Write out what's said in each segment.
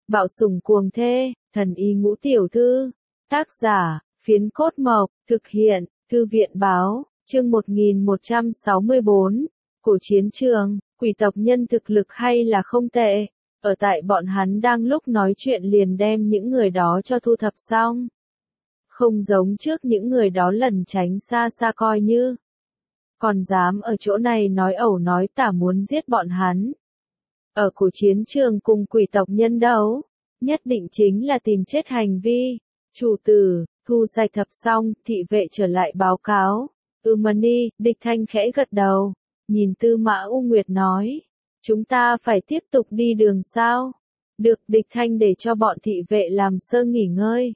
Bạo sủng cuồng thê, thần y ngũ tiểu thư. Tác giả, Phiến Cốt Mộc, thực hiện, Thư viện báo, chương 1164. Cổ chiến trường, quỷ tộc nhân thực lực hay là không tệ. Ở tại bọn hắn đang lúc nói chuyện liền đem những người đó cho thu thập xong. Không giống trước những người đó lẩn tránh xa xa coi như. Còn dám ở chỗ này nói ẩu nói tả muốn giết bọn hắn. Ở cổ chiến trường cùng quỷ tộc nhân đấu, nhất định chính là tìm chết hành vi. Chủ tử, thu sạch thập xong, thị vệ trở lại báo cáo. Mani, Địch Thanh khẽ gật đầu, nhìn Tư Mã U Nguyệt nói. Chúng ta phải tiếp tục đi đường sao? Được, Địch Thanh để cho bọn thị vệ làm sơ nghỉ ngơi.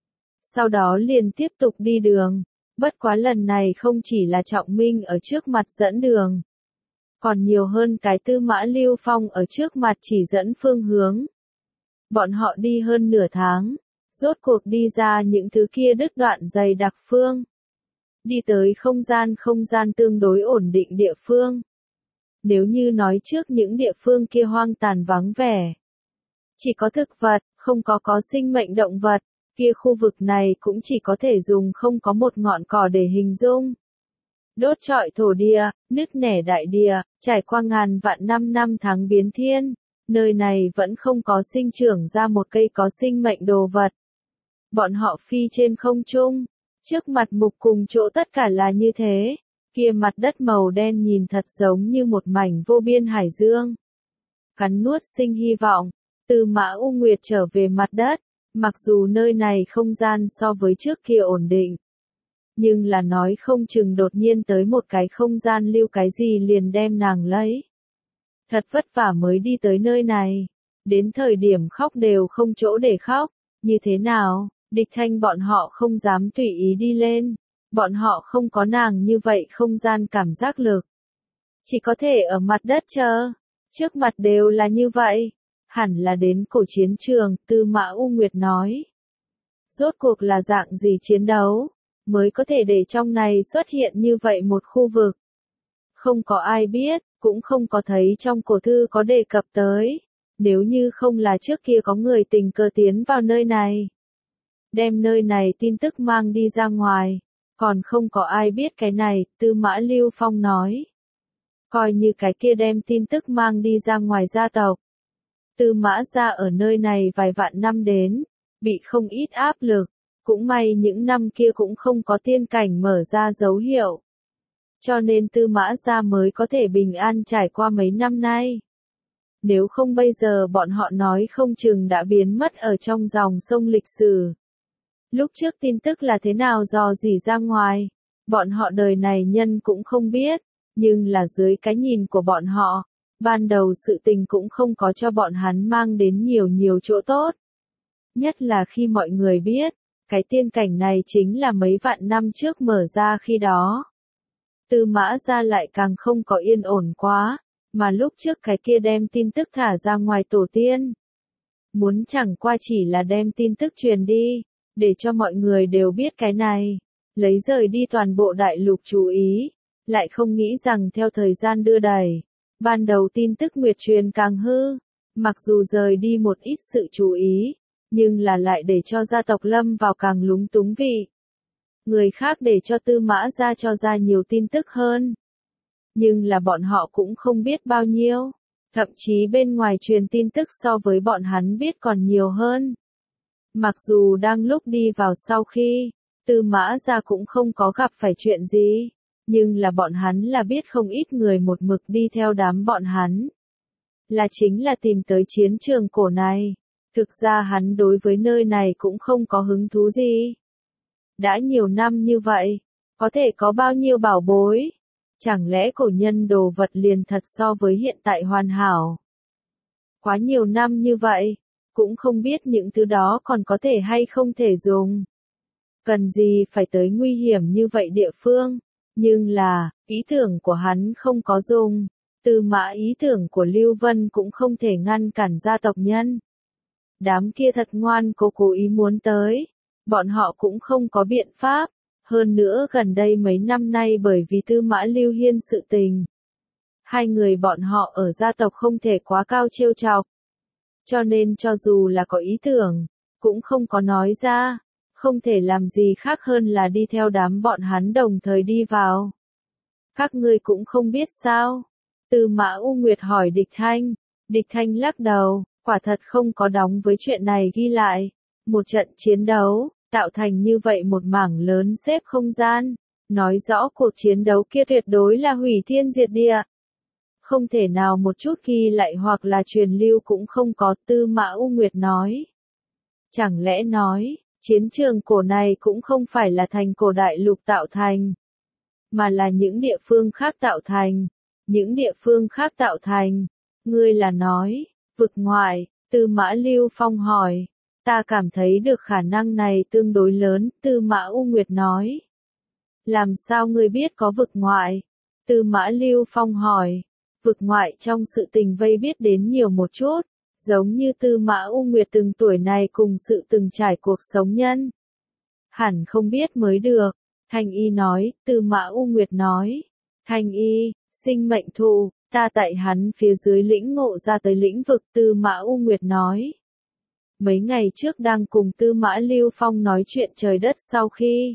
Sau đó liền tiếp tục đi đường. Bất quá lần này không chỉ là Trọng Minh ở trước mặt dẫn đường. Còn nhiều hơn cái Tư Mã Lưu Phong ở trước mặt chỉ dẫn phương hướng. Bọn họ đi hơn nửa tháng. Rốt cuộc đi ra những thứ kia đứt đoạn dày đặc phương. Đi tới không gian tương đối ổn định địa phương. Nếu như nói trước những địa phương kia hoang tàn vắng vẻ. Chỉ có thực vật, không có sinh mệnh động vật. Kia khu vực này cũng chỉ có thể dùng không có một ngọn cỏ để hình dung. Đốt trọi thổ địa, nứt nẻ đại địa, trải qua ngàn vạn năm tháng biến thiên. Nơi này vẫn không có sinh trưởng ra một cây có sinh mệnh đồ vật. Bọn họ phi trên không trung. Trước mặt mục cùng chỗ tất cả là như thế. Kia mặt đất màu đen nhìn thật giống như một mảnh vô biên hải dương. Cắn nuốt sinh hy vọng. Từ Mã U Nguyệt trở về mặt đất. Mặc dù nơi này không gian so với trước kia ổn định. Nhưng là nói không chừng đột nhiên tới một cái không gian lưu cái gì liền đem nàng lấy. Thật vất vả mới đi tới nơi này. Đến thời điểm khóc đều không chỗ để khóc. Như thế nào, Địch Thanh bọn họ không dám tùy ý đi lên. Bọn họ không có nàng như vậy không gian cảm giác lực. Chỉ có thể ở mặt đất chờ. Trước mặt đều là như vậy. Hẳn là đến cổ chiến trường, Tư Mã U Nguyệt nói. Rốt cuộc là dạng gì chiến đấu, mới có thể để trong này xuất hiện như vậy một khu vực. Không có ai biết, cũng không có thấy trong cổ thư có đề cập tới. Nếu như không là trước kia có người tình cờ tiến vào nơi này. Đem nơi này tin tức mang đi ra ngoài. Còn không có ai biết cái này, Tư Mã Lưu Phong nói. Coi như cái kia đem tin tức mang đi ra ngoài gia tộc. Tư Mã gia ở nơi này vài vạn năm đến, bị không ít áp lực, cũng may những năm kia cũng không có tiên cảnh mở ra dấu hiệu. Cho nên Tư Mã gia mới có thể bình an trải qua mấy năm nay. Nếu không bây giờ bọn họ nói không chừng đã biến mất ở trong dòng sông lịch sử. Lúc trước tin tức là thế nào dò dỉ ra ngoài, bọn họ đời này nhân cũng không biết, nhưng là dưới cái nhìn của bọn họ. Ban đầu sự tình cũng không có cho bọn hắn mang đến nhiều chỗ tốt. Nhất là khi mọi người biết, cái tiên cảnh này chính là mấy vạn năm trước mở ra khi đó. Tư Mã gia lại càng không có yên ổn quá, mà lúc trước cái kia đem tin tức thả ra ngoài tổ tiên. Muốn chẳng qua chỉ là đem tin tức truyền đi, để cho mọi người đều biết cái này, lấy rời đi toàn bộ đại lục chú ý, lại không nghĩ rằng theo thời gian đưa đẩy. Ban đầu tin tức nguyệt truyền càng hư, mặc dù rời đi một ít sự chú ý, nhưng là lại để cho gia tộc lâm vào càng lúng túng vị. Người khác để cho Tư Mã gia cho ra nhiều tin tức hơn. Nhưng là bọn họ cũng không biết bao nhiêu, thậm chí bên ngoài truyền tin tức so với bọn hắn biết còn nhiều hơn. Mặc dù đang lúc đi vào sau khi, Tư Mã gia cũng không có gặp phải chuyện gì. Nhưng là bọn hắn là biết không ít người một mực đi theo đám bọn hắn. Là chính là tìm tới chiến trường cổ này. Thực ra hắn đối với nơi này cũng không có hứng thú gì. Đã nhiều năm như vậy, có thể có bao nhiêu bảo bối. Chẳng lẽ cổ nhân đồ vật liền thật so với hiện tại hoàn hảo. Quá nhiều năm như vậy, cũng không biết những thứ đó còn có thể hay không thể dùng. Cần gì phải tới nguy hiểm như vậy địa phương. Nhưng là, ý tưởng của hắn không có dùng. Tư Mã ý tưởng của Lưu Vân cũng không thể ngăn cản gia tộc nhân. Đám kia thật ngoan cố ý muốn tới. Bọn họ cũng không có biện pháp. Hơn nữa gần đây mấy năm nay bởi vì Tư Mã Lưu Hiên sự tình. Hai người bọn họ ở gia tộc không thể quá cao trêu chọc. Cho nên cho dù là có ý tưởng, cũng không có nói ra, không thể làm gì khác hơn là đi theo đám bọn hắn đồng thời đi vào. Các ngươi cũng không biết sao? Tư Mã U Nguyệt hỏi Địch Thanh. Địch Thanh lắc đầu, quả thật không có đóng với chuyện này ghi lại. Một trận chiến đấu, tạo thành như vậy một mảng lớn xếp không gian, nói rõ cuộc chiến đấu kia tuyệt đối là hủy thiên diệt địa. Không thể nào một chút ghi lại hoặc là truyền lưu cũng không có, Tư Mã U Nguyệt nói. Chẳng lẽ nói, chiến trường cổ này cũng không phải là thành cổ đại lục tạo thành, mà là những địa phương khác tạo thành. Những địa phương khác tạo thành, ngươi là nói, vực ngoại, Tư Mã Lưu Phong hỏi. Ta cảm thấy được khả năng này tương đối lớn, Tư Mã U Nguyệt nói. Làm sao ngươi biết có vực ngoại? Tư Mã Lưu Phong hỏi. Vực ngoại trong sự tình vây biết đến nhiều một chút, giống như Tư Mã U Nguyệt từng tuổi này cùng sự từng trải cuộc sống nhân. Hẳn không biết mới được, Thanh Y nói, Tư Mã U Nguyệt nói. Thanh Y, sinh mệnh thụ, ta tại hắn phía dưới lĩnh ngộ ra tới lĩnh vực, Tư Mã U Nguyệt nói. Mấy ngày trước đang cùng Tư Mã Lưu Phong nói chuyện trời đất sau khi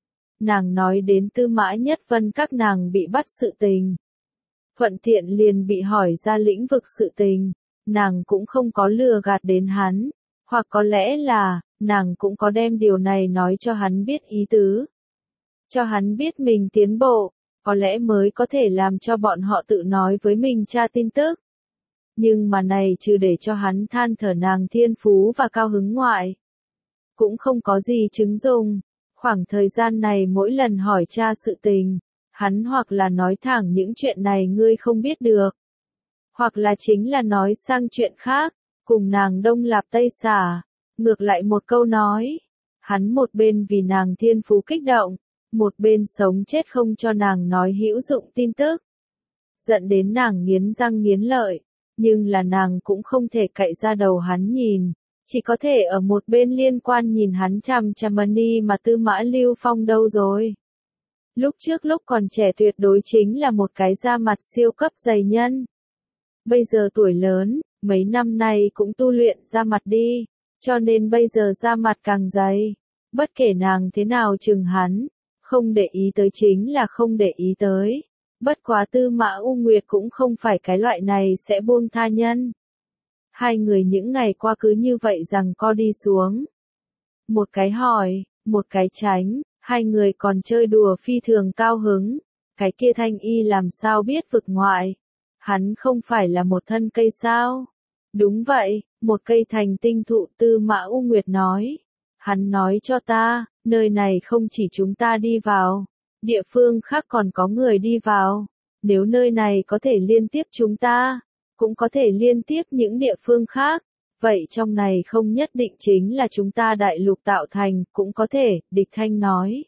nàng nói đến Tư Mã Nhất Vân các nàng bị bắt sự tình. Thuận tiện liền bị hỏi ra lĩnh vực sự tình, nàng cũng không có lừa gạt đến hắn, hoặc có lẽ là, nàng cũng có đem điều này nói cho hắn biết ý tứ. Cho hắn biết mình tiến bộ, có lẽ mới có thể làm cho bọn họ tự nói với mình tra tin tức. Nhưng mà này trừ để cho hắn than thở nàng thiên phú và cao hứng ngoại, cũng không có gì chứng dùng. Khoảng thời gian này mỗi lần hỏi cha sự tình, hắn hoặc là nói thẳng những chuyện này ngươi không biết được, hoặc là chính là nói sang chuyện khác, cùng nàng đông lạp tây xả, ngược lại một câu nói. Hắn một bên vì nàng thiên phú kích động, một bên sống chết không cho nàng nói hữu dụng tin tức. Giận đến nàng nghiến răng nghiến lợi, nhưng là nàng cũng không thể cậy ra đầu hắn nhìn, chỉ có thể ở một bên liên quan nhìn hắn chằm chằm đi. Mà Tư Mã Lưu Phong đâu rồi? Lúc trước lúc còn trẻ tuyệt đối chính là một cái da mặt siêu cấp dày nhân. Bây giờ tuổi lớn, mấy năm nay cũng tu luyện da mặt đi, cho nên bây giờ da mặt càng dày. Bất kể nàng thế nào chừng hắn, không để ý tới chính là không để ý tới. Bất quá Tư Mã U Nguyệt cũng không phải cái loại này sẽ buông tha nhân. Hai người những ngày qua cứ như vậy rằng co đi xuống. Một cái hỏi, một cái tránh, hai người còn chơi đùa phi thường cao hứng. Cái kia Thanh Y làm sao biết vực ngoại? Hắn không phải là một thân cây sao? Đúng vậy, một cây thành tinh thụ, Tư Mã U Nguyệt nói. Hắn nói cho ta, nơi này không chỉ chúng ta đi vào, địa phương khác còn có người đi vào. Nếu nơi này có thể liên tiếp chúng ta, cũng có thể liên tiếp những địa phương khác. Vậy trong này không nhất định chính là chúng ta đại lục tạo thành, cũng có thể, Địch Thanh nói.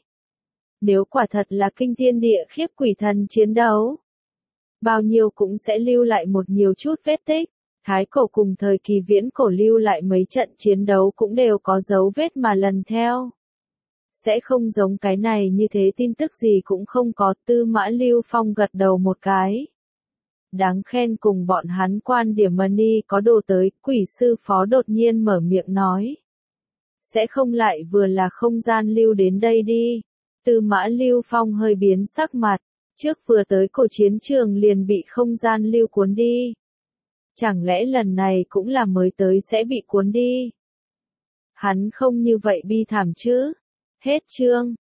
Nếu quả thật là kinh thiên địa khiếp quỷ thần chiến đấu, bao nhiêu cũng sẽ lưu lại một nhiều chút vết tích. Thái cổ cùng thời kỳ viễn cổ lưu lại mấy trận chiến đấu cũng đều có dấu vết mà lần theo. Sẽ không giống cái này như thế tin tức gì cũng không có. Tư Mã Lưu Phong gật đầu một cái. Đáng khen cùng bọn hắn quan điểm money có đồ tới, quỷ sư phó đột nhiên mở miệng nói. Sẽ không lại vừa là không gian lưu đến đây đi. Tư Mã Lưu Phong hơi biến sắc mặt, trước vừa tới cổ chiến trường liền bị không gian lưu cuốn đi. Chẳng lẽ lần này cũng là mới tới sẽ bị cuốn đi? Hắn không như vậy bi thảm chứ? Hết chương.